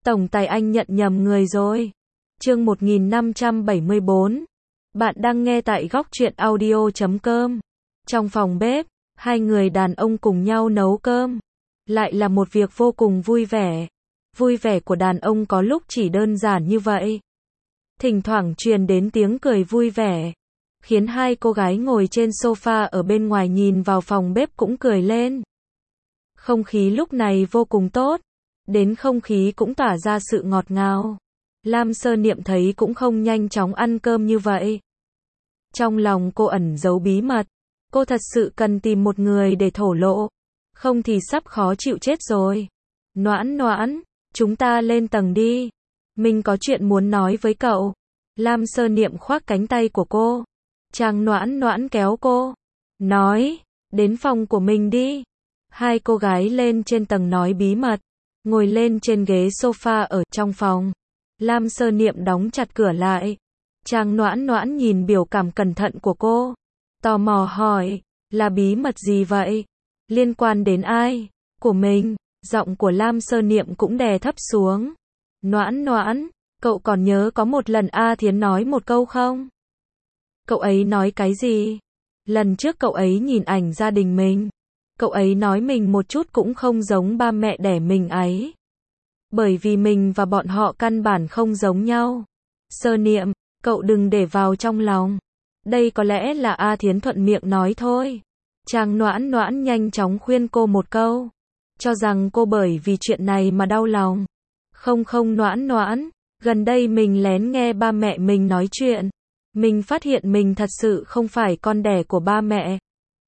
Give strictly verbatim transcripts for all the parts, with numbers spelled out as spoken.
Tổng tài anh nhận nhầm người rồi. Chương một nghìn năm trăm bảy mươi bốn. Bạn đang nghe tại góc truyện audio chấm com. Trong phòng bếp, hai người đàn ông cùng nhau nấu cơm. Lại là một việc vô cùng vui vẻ. Vui vẻ của đàn ông có lúc chỉ đơn giản như vậy. Thỉnh thoảng truyền đến tiếng cười vui vẻ, khiến hai cô gái ngồi trên sofa ở bên ngoài nhìn vào phòng bếp cũng cười lên. Không khí lúc này vô cùng tốt, đến không khí cũng tỏa ra sự ngọt ngào. Lam Sơ Niệm thấy cũng không nhanh chóng ăn cơm như vậy. Trong lòng cô ẩn giấu bí mật, cô thật sự cần tìm một người để thổ lộ, không thì sắp khó chịu chết rồi. Noãn Noãn, chúng ta lên tầng đi. Mình có chuyện muốn nói với cậu. Lam Sơ Niệm khoác cánh tay của cô. Chàng Noãn Noãn kéo cô. Nói, đến phòng của mình đi. Hai cô gái lên trên tầng nói bí mật, ngồi lên trên ghế sofa ở trong phòng. Lam Sơ Niệm đóng chặt cửa lại. Chàng Noãn Noãn nhìn biểu cảm cẩn thận của cô, tò mò hỏi, là bí mật gì vậy? Liên quan đến ai? Của mình. Giọng của Lam Sơ Niệm cũng đè thấp xuống. Noãn Noãn, cậu còn nhớ có một lần A Thiến nói một câu không? Cậu ấy nói cái gì? Lần trước cậu ấy nhìn ảnh gia đình mình, cậu ấy nói mình một chút cũng không giống ba mẹ đẻ mình ấy. Bởi vì mình và bọn họ căn bản không giống nhau. Sơ Niệm, cậu đừng để vào trong lòng. Đây có lẽ là A Thiến thuận miệng nói thôi. Chàng Noãn Noãn nhanh chóng khuyên cô một câu, cho rằng cô bởi vì chuyện này mà đau lòng. Không không Noãn Noãn, gần đây mình lén nghe ba mẹ mình nói chuyện. Mình phát hiện mình thật sự không phải con đẻ của ba mẹ.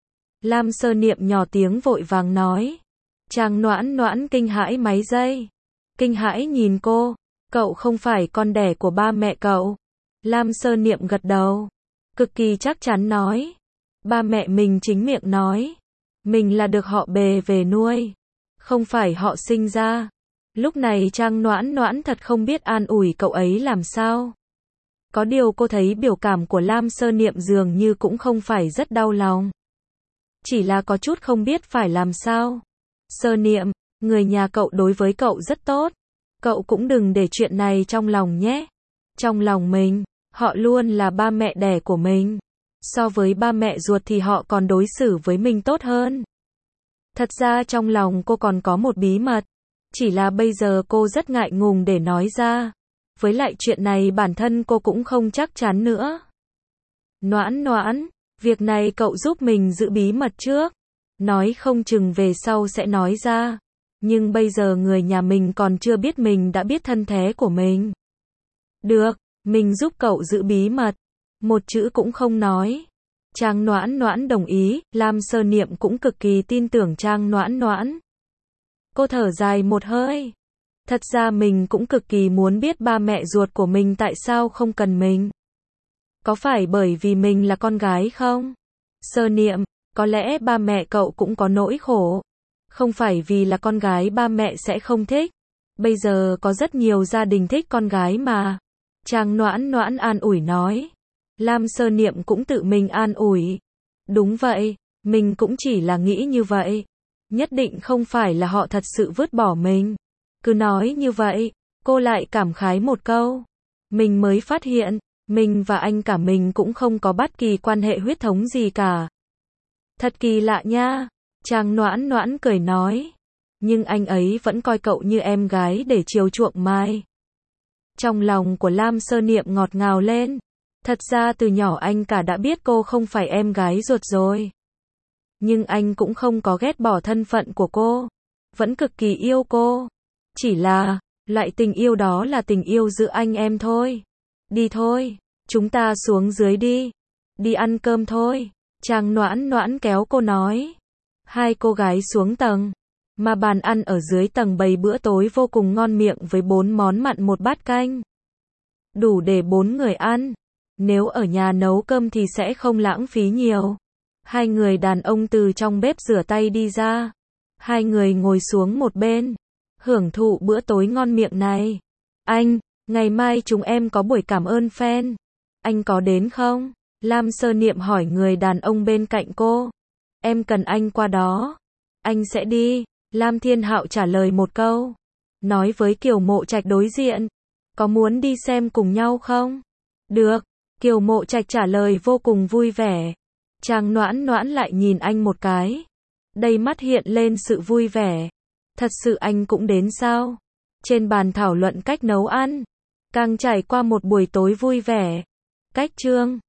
Lam Sơ Niệm nhỏ tiếng vội vàng nói. Chàng Noãn Noãn kinh hãi mấy giây. Kinh hãi nhìn cô, cậu không phải con đẻ của ba mẹ cậu. Lam Sơ Niệm gật đầu, cực kỳ chắc chắn nói. Ba mẹ mình chính miệng nói, mình là được họ bề về nuôi, không phải họ sinh ra. Lúc này Trang Noãn Noãn thật không biết an ủi cậu ấy làm sao. Có điều cô thấy biểu cảm của Lam Sơ Niệm dường như cũng không phải rất đau lòng, chỉ là có chút không biết phải làm sao. Sơ Niệm, người nhà cậu đối với cậu rất tốt, cậu cũng đừng để chuyện này trong lòng nhé. Trong lòng mình, họ luôn là ba mẹ đẻ của mình. So với ba mẹ ruột thì họ còn đối xử với mình tốt hơn. Thật ra trong lòng cô còn có một bí mật, chỉ là bây giờ cô rất ngại ngùng để nói ra. Với lại chuyện này bản thân cô cũng không chắc chắn nữa. Noãn Noãn, việc này cậu giúp mình giữ bí mật trước. Nói không chừng về sau sẽ nói ra. Nhưng bây giờ người nhà mình còn chưa biết mình đã biết thân thế của mình. Được, mình giúp cậu giữ bí mật. Một chữ cũng không nói. Trang Noãn Noãn đồng ý, Lam Sơ Niệm cũng cực kỳ tin tưởng Trang Noãn Noãn. Cô thở dài một hơi. Thật ra mình cũng cực kỳ muốn biết ba mẹ ruột của mình tại sao không cần mình. Có phải bởi vì mình là con gái không? Sơ Niệm, có lẽ ba mẹ cậu cũng có nỗi khổ. Không phải vì là con gái ba mẹ sẽ không thích. Bây giờ có rất nhiều gia đình thích con gái mà. Trang Noãn Noãn an ủi nói. Lam Sơ Niệm cũng tự mình an ủi. Đúng vậy, mình cũng chỉ là nghĩ như vậy. Nhất định không phải là họ thật sự vứt bỏ mình. Cứ nói như vậy, cô lại cảm khái một câu. Mình mới phát hiện, mình và anh cả mình cũng không có bất kỳ quan hệ huyết thống gì cả. Thật kỳ lạ nha. Trang Noãn Noãn cười nói. Nhưng anh ấy vẫn coi cậu như em gái để chiều chuộng mai. Trong lòng của Lam Sơ Niệm ngọt ngào lên. Thật ra từ nhỏ anh cả đã biết cô không phải em gái ruột rồi. Nhưng anh cũng không có ghét bỏ thân phận của cô. Vẫn cực kỳ yêu cô. Chỉ là, loại tình yêu đó là tình yêu giữa anh em thôi. Đi thôi, chúng ta xuống dưới đi. Đi ăn cơm thôi. Trang Noãn Noãn kéo cô nói. Hai cô gái xuống tầng. Mà bàn ăn ở dưới tầng bày bữa tối vô cùng ngon miệng với bốn món mặn một bát canh. Đủ để bốn người ăn. Nếu ở nhà nấu cơm thì sẽ không lãng phí nhiều. Hai người đàn ông từ trong bếp rửa tay đi ra. Hai người ngồi xuống một bên, hưởng thụ bữa tối ngon miệng này. Anh, ngày mai chúng em có buổi cảm ơn fan. Anh có đến không? Lam Sơ Niệm hỏi người đàn ông bên cạnh cô. Em cần anh qua đó. Anh sẽ đi. Lam Thiên Hạo trả lời một câu. nói với Kiều Mộ Trạch đối diện, có muốn đi xem cùng nhau không? Được, Kiều Mộ Trạch trả lời vô cùng vui vẻ. Trang Noãn Noãn lại nhìn anh một cái. Đầy mắt hiện lên sự vui vẻ. Thật sự anh cũng đến sao? Trên bàn thảo luận cách nấu ăn. Càng trải qua một buổi tối vui vẻ. Cách chương